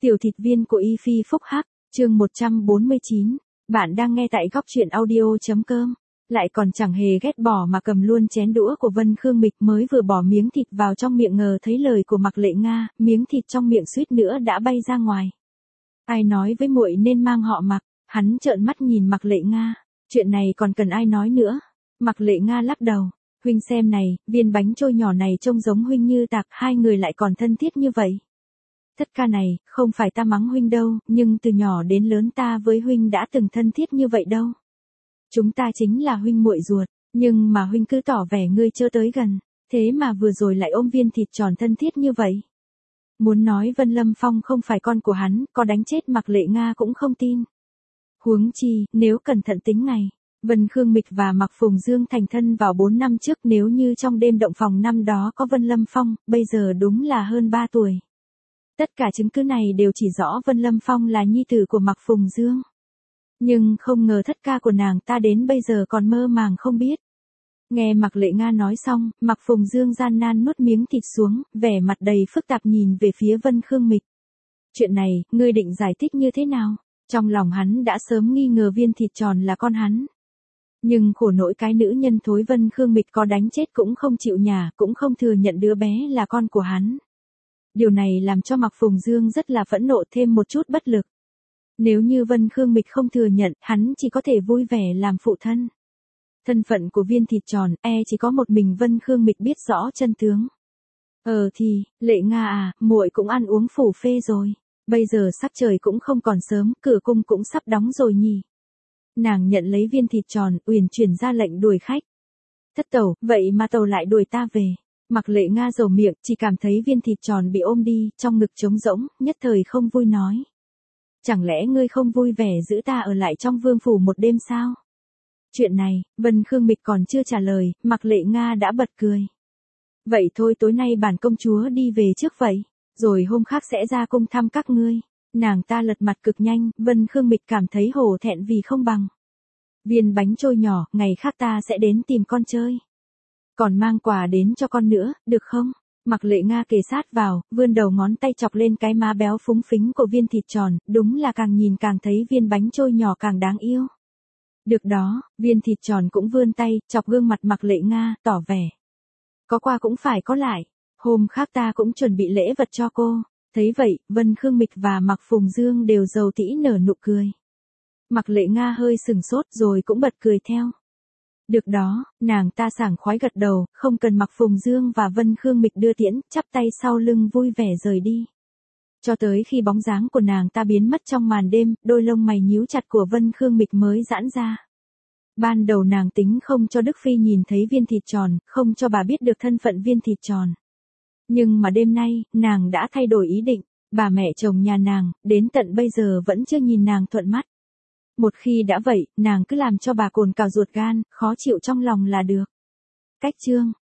Tiểu thịt viên của Y Phi Phúc Hắc, chương 149. Bạn đang nghe tại góc truyện audio.com. Lại còn chẳng hề ghét bỏ mà cầm luôn chén đũa của Vân Khương Mịch, mới vừa bỏ miếng thịt vào trong miệng ngờ thấy lời của Mạc Lệ Nga, miếng thịt trong miệng suýt nữa đã bay ra ngoài. Ai nói với muội nên mang họ Mạc? Hắn trợn mắt nhìn Mạc Lệ Nga. Chuyện này còn cần ai nói nữa? Mạc Lệ Nga lắc đầu. Huynh xem này, viên bánh trôi nhỏ này trông giống huynh như tạc, hai người lại còn thân thiết như vậy. Tất cả này, không phải ta mắng huynh đâu, nhưng từ nhỏ đến lớn ta với huynh đã từng thân thiết như vậy đâu. Chúng ta chính là huynh muội ruột, nhưng mà huynh cứ tỏ vẻ ngươi chưa tới gần, thế mà vừa rồi lại ôm viên thịt tròn thân thiết như vậy. Muốn nói Vân Lâm Phong không phải con của hắn, có đánh chết Mạc Lệ Nga cũng không tin. Huống chi, nếu cẩn thận tính ngày, Vân Khương Mịch và Mạc Phùng Dương thành thân vào 4 năm trước, nếu như trong đêm động phòng năm đó có Vân Lâm Phong, bây giờ đúng là hơn 3 tuổi. Tất cả chứng cứ này đều chỉ rõ Vân Lâm Phong là nhi tử của Mạc Phùng Dương. Nhưng không ngờ thất ca của nàng ta đến bây giờ còn mơ màng không biết. Nghe Mạc Lệ Nga nói xong, Mạc Phùng Dương gian nan nuốt miếng thịt xuống, vẻ mặt đầy phức tạp nhìn về phía Vân Khương Mịch. Chuyện này, ngươi định giải thích như thế nào? Trong lòng hắn đã sớm nghi ngờ viên thịt tròn là con hắn. Nhưng khổ nỗi cái nữ nhân thối Vân Khương Mịch có đánh chết cũng không chịu nhả, cũng không thừa nhận đứa bé là con của hắn. Điều này làm cho Mạc Phùng Dương rất là phẫn nộ, thêm một chút bất lực. Nếu như Vân Khương Mịch không thừa nhận, hắn chỉ có thể vui vẻ làm phụ thân. Thân phận của viên thịt tròn, chỉ có một mình Vân Khương Mịch biết rõ chân tướng. Thì, Lệ Nga à, muội cũng ăn uống phủ phê rồi. Bây giờ sắc trời cũng không còn sớm, cửa cung cũng sắp đóng rồi nhỉ. Nàng nhận lấy viên thịt tròn, uyển chuyển ra lệnh đuổi khách. Thất tẩu, vậy mà tàu lại đuổi ta về. Mạc Lệ Nga dầu miệng, chỉ cảm thấy viên thịt tròn bị ôm đi, trong ngực trống rỗng, nhất thời không vui nói. Chẳng lẽ ngươi không vui vẻ giữ ta ở lại trong vương phủ một đêm sao? Chuyện này, Vân Khương Mịch còn chưa trả lời, Mạc Lệ Nga đã bật cười. Vậy thôi, tối nay bản công chúa đi về trước vậy, rồi hôm khác sẽ ra cung thăm các ngươi. Nàng ta lật mặt cực nhanh, Vân Khương Mịch cảm thấy hổ thẹn vì không bằng. Viên bánh trôi nhỏ, ngày khác ta sẽ đến tìm con chơi. Còn mang quà đến cho con nữa, được không? Mạc Lệ Nga kề sát vào, vươn đầu ngón tay chọc lên cái má béo phúng phính của viên thịt tròn, đúng là càng nhìn càng thấy viên bánh trôi nhỏ càng đáng yêu. Được đó, viên thịt tròn cũng vươn tay, chọc gương mặt Mạc Lệ Nga, tỏ vẻ. Có qua cũng phải có lại, hôm khác ta cũng chuẩn bị lễ vật cho cô. Thấy vậy, Vân Khương Mịch và Mạc Phùng Dương đều rầu tĩ nở nụ cười. Mạc Lệ Nga hơi sừng sốt rồi cũng bật cười theo. Được đó, nàng ta sảng khoái gật đầu, không cần Mạc Phùng Dương và Vân Khương Mịch đưa tiễn, chắp tay sau lưng vui vẻ rời đi. Cho tới khi bóng dáng của nàng ta biến mất trong màn đêm, đôi lông mày nhíu chặt của Vân Khương Mịch mới giãn ra. Ban đầu nàng tính không cho Đức Phi nhìn thấy viên thịt tròn, không cho bà biết được thân phận viên thịt tròn. Nhưng mà đêm nay, nàng đã thay đổi ý định, bà mẹ chồng nhà nàng, đến tận bây giờ vẫn chưa nhìn nàng thuận mắt. Một khi đã vậy, nàng cứ làm cho bà cồn cào ruột gan, khó chịu trong lòng là được. Cách chương